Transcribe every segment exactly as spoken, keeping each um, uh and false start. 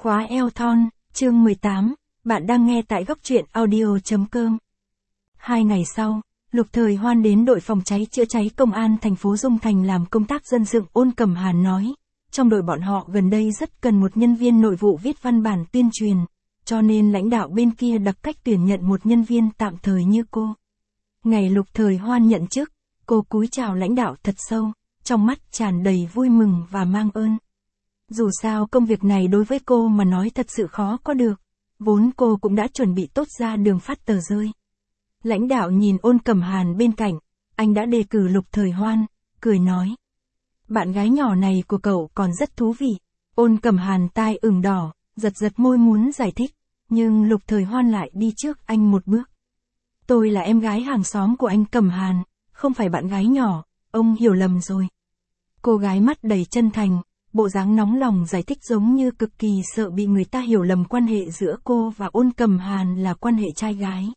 Khóa eo thon, chương mười tám, bạn đang nghe tại góc truyện audio.com. Hai ngày sau, Lục Thời Hoan đến đội phòng cháy chữa cháy công an thành phố Dung Thành làm công tác dân sự. Ôn Cẩm Hàn nói, trong đội bọn họ gần đây rất cần một nhân viên nội vụ viết văn bản tuyên truyền, cho nên lãnh đạo bên kia đặc cách tuyển nhận một nhân viên tạm thời như cô. Ngày Lục Thời Hoan nhận chức, cô cúi chào lãnh đạo thật sâu, trong mắt tràn đầy vui mừng và mang ơn. Dù sao công việc này đối với cô mà nói thật sự khó có được, vốn cô cũng đã chuẩn bị tốt ra đường phát tờ rơi. Lãnh đạo nhìn Ôn Cẩm Hàn bên cạnh, anh đã đề cử Lục Thời Hoan, cười nói. Bạn gái nhỏ này của cậu còn rất thú vị. Ôn Cẩm Hàn tai ửng đỏ, giật giật môi muốn giải thích, nhưng Lục Thời Hoan lại đi trước anh một bước. Tôi là em gái hàng xóm của anh Cẩm Hàn, không phải bạn gái nhỏ, ông hiểu lầm rồi. Cô gái mắt đầy chân thành, bộ dáng nóng lòng giải thích giống như cực kỳ sợ bị người ta hiểu lầm quan hệ giữa cô và Ôn Cẩm Hàn là quan hệ trai gái.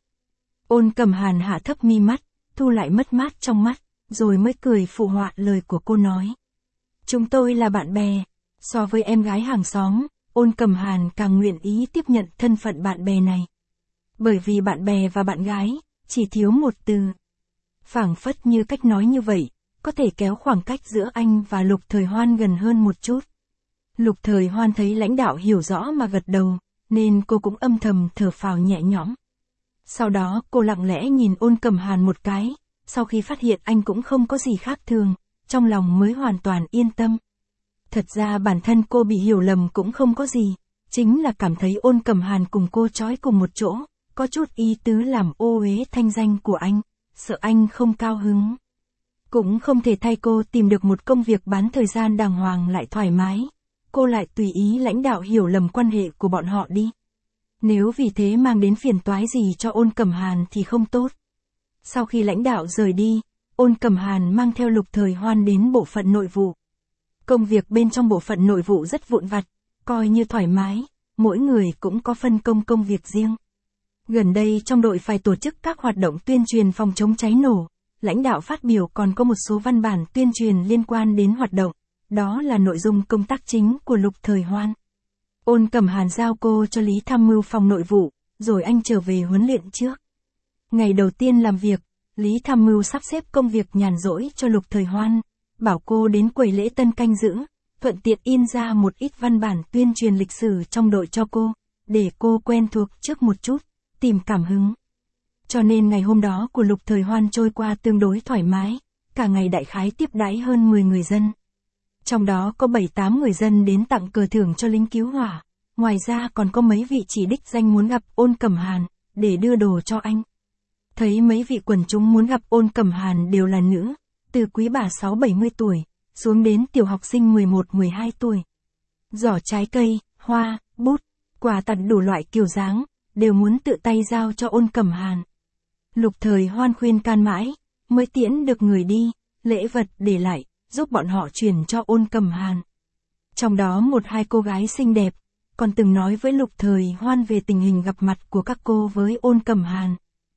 Ôn Cẩm Hàn hạ thấp mi mắt, thu lại mất mát trong mắt, rồi mới cười phụ họa lời của cô nói. Chúng tôi là bạn bè, so với em gái hàng xóm, Ôn Cẩm Hàn càng nguyện ý tiếp nhận thân phận bạn bè này. Bởi vì bạn bè và bạn gái, chỉ thiếu một từ. Phảng phất như cách nói như vậy, có thể kéo khoảng cách giữa anh và Lục Thời Hoan gần hơn một chút. Lục Thời Hoan thấy lãnh đạo hiểu rõ mà gật đầu, nên cô cũng âm thầm thở phào nhẹ nhõm. Sau đó cô lặng lẽ nhìn Ôn Cẩm Hàn một cái, sau khi phát hiện anh cũng không có gì khác thường, trong lòng mới hoàn toàn yên tâm. Thật ra bản thân cô bị hiểu lầm cũng không có gì, chính là cảm thấy Ôn Cẩm Hàn cùng cô trói cùng một chỗ, có chút ý tứ làm ô uế thanh danh của anh, sợ anh không cao hứng. Cũng không thể thay cô tìm được một công việc bán thời gian đàng hoàng lại thoải mái, cô lại tùy ý lãnh đạo hiểu lầm quan hệ của bọn họ đi. Nếu vì thế mang đến phiền toái gì cho Ôn Cẩm Hàn thì không tốt. Sau khi lãnh đạo rời đi, Ôn Cẩm Hàn mang theo Lục Thời Hoan đến bộ phận nội vụ. Công việc bên trong bộ phận nội vụ rất vụn vặt, coi như thoải mái, mỗi người cũng có phân công công việc riêng. Gần đây trong đội phải tổ chức các hoạt động tuyên truyền phòng chống cháy nổ, lãnh đạo phát biểu còn có một số văn bản tuyên truyền liên quan đến hoạt động, đó là nội dung công tác chính của Lục Thời Hoan. Ôn Cẩm Hàn giao cô cho Lý Tham mưu phòng nội vụ, rồi anh trở về huấn luyện trước. Ngày đầu tiên làm việc, Lý Tham mưu sắp xếp công việc nhàn rỗi cho Lục Thời Hoan, bảo cô đến quầy lễ tân canh giữ, thuận tiện in ra một ít văn bản tuyên truyền lịch sử trong đội cho cô, để cô quen thuộc trước một chút, tìm cảm hứng. Cho nên ngày hôm đó của Lục Thời Hoan trôi qua tương đối thoải mái, cả ngày đại khái tiếp đãi hơn mười người dân. Trong đó có bảy tám người dân đến tặng cờ thưởng cho lính cứu hỏa, ngoài ra còn có mấy vị chỉ đích danh muốn gặp Ôn Cẩm Hàn, để đưa đồ cho anh. Thấy mấy vị quần chúng muốn gặp Ôn Cẩm Hàn đều là nữ, từ quý bà sáu bảy mươi tuổi, xuống đến tiểu học sinh mười một mười hai tuổi. Giỏ trái cây, hoa, bút, quà tặng đủ loại kiểu dáng, đều muốn tự tay giao cho Ôn Cẩm Hàn. Lục Thời Hoan khuyên can mãi, mới tiễn được người đi, lễ vật để lại, giúp bọn họ chuyển cho Ôn Cẩm Hàn. Trong đó một hai cô gái xinh đẹp, còn từng nói với Lục Thời Hoan về tình hình gặp mặt của các cô với Ôn Cẩm Hàn.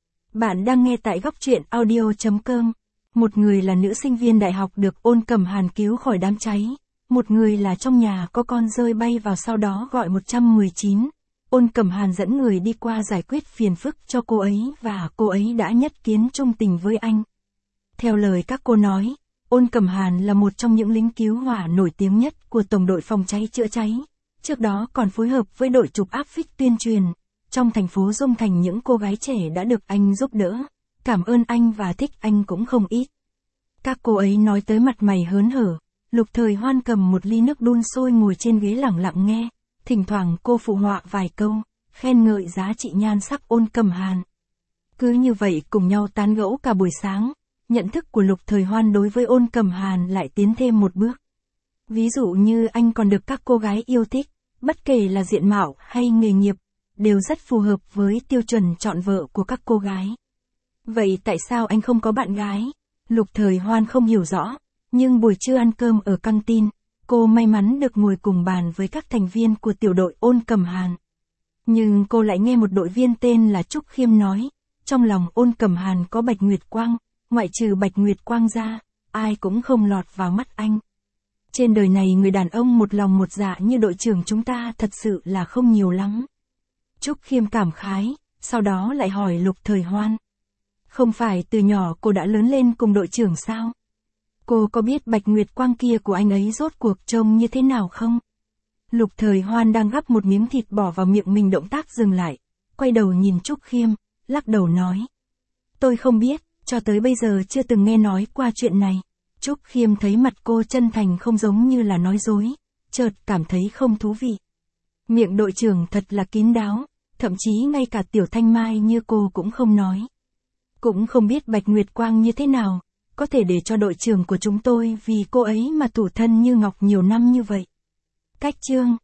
Bạn đang nghe tại góc truyện audio.com. Một người là nữ sinh viên đại học được Ôn Cẩm Hàn cứu khỏi đám cháy, một người là trong nhà có con rơi bay vào sau đó gọi một một chín. Ôn Cẩm Hàn dẫn người đi qua giải quyết phiền phức cho cô ấy và cô ấy đã nhất kiến chung tình với anh. Theo lời các cô nói, Ôn Cẩm Hàn là một trong những lính cứu hỏa nổi tiếng nhất của tổng đội phòng cháy chữa cháy, trước đó còn phối hợp với đội chụp áp phích tuyên truyền. Trong thành phố Dung Thành những cô gái trẻ đã được anh giúp đỡ, cảm ơn anh và thích anh cũng không ít. Các cô ấy nói tới mặt mày hớn hở, Lục Thời Hoan cầm một ly nước đun sôi ngồi trên ghế lẳng lặng nghe, thỉnh thoảng cô phụ họa vài câu, khen ngợi giá trị nhan sắc Ôn Cẩm Hàn. Cứ như vậy cùng nhau tán gẫu cả buổi sáng, nhận thức của Lục Thời Hoan đối với Ôn Cẩm Hàn lại tiến thêm một bước. Ví dụ như anh còn được các cô gái yêu thích, bất kể là diện mạo hay nghề nghiệp, đều rất phù hợp với tiêu chuẩn chọn vợ của các cô gái. Vậy tại sao anh không có bạn gái? Lục Thời Hoan không hiểu rõ, nhưng buổi trưa ăn cơm ở căng tin, cô may mắn được ngồi cùng bàn với các thành viên của tiểu đội Ôn Cẩm Hàn. Nhưng cô lại nghe một đội viên tên là Trúc Khiêm nói, trong lòng Ôn Cẩm Hàn có Bạch Nguyệt Quang, ngoại trừ Bạch Nguyệt Quang ra, ai cũng không lọt vào mắt anh. Trên đời này người đàn ông một lòng một dạ như đội trưởng chúng ta thật sự là không nhiều lắm. Trúc Khiêm cảm khái, sau đó lại hỏi Lục Thời Hoan. Không phải từ nhỏ cô đã lớn lên cùng đội trưởng sao? Cô có biết Bạch Nguyệt Quang kia của anh ấy rốt cuộc trông như thế nào không? Lục Thời Hoan đang gắp một miếng thịt bỏ vào miệng mình, động tác dừng lại, quay đầu nhìn Trúc Khiêm, lắc đầu nói. Tôi không biết, cho tới bây giờ chưa từng nghe nói qua chuyện này. Trúc Khiêm thấy mặt cô chân thành không giống như là nói dối, chợt cảm thấy không thú vị. Miệng đội trưởng thật là kín đáo, thậm chí ngay cả Tiểu Thanh Mai như cô cũng không nói. Cũng không biết Bạch Nguyệt Quang như thế nào, có thể để cho đội trưởng của chúng tôi vì cô ấy mà thủ thân như ngọc nhiều năm như vậy. Cách chương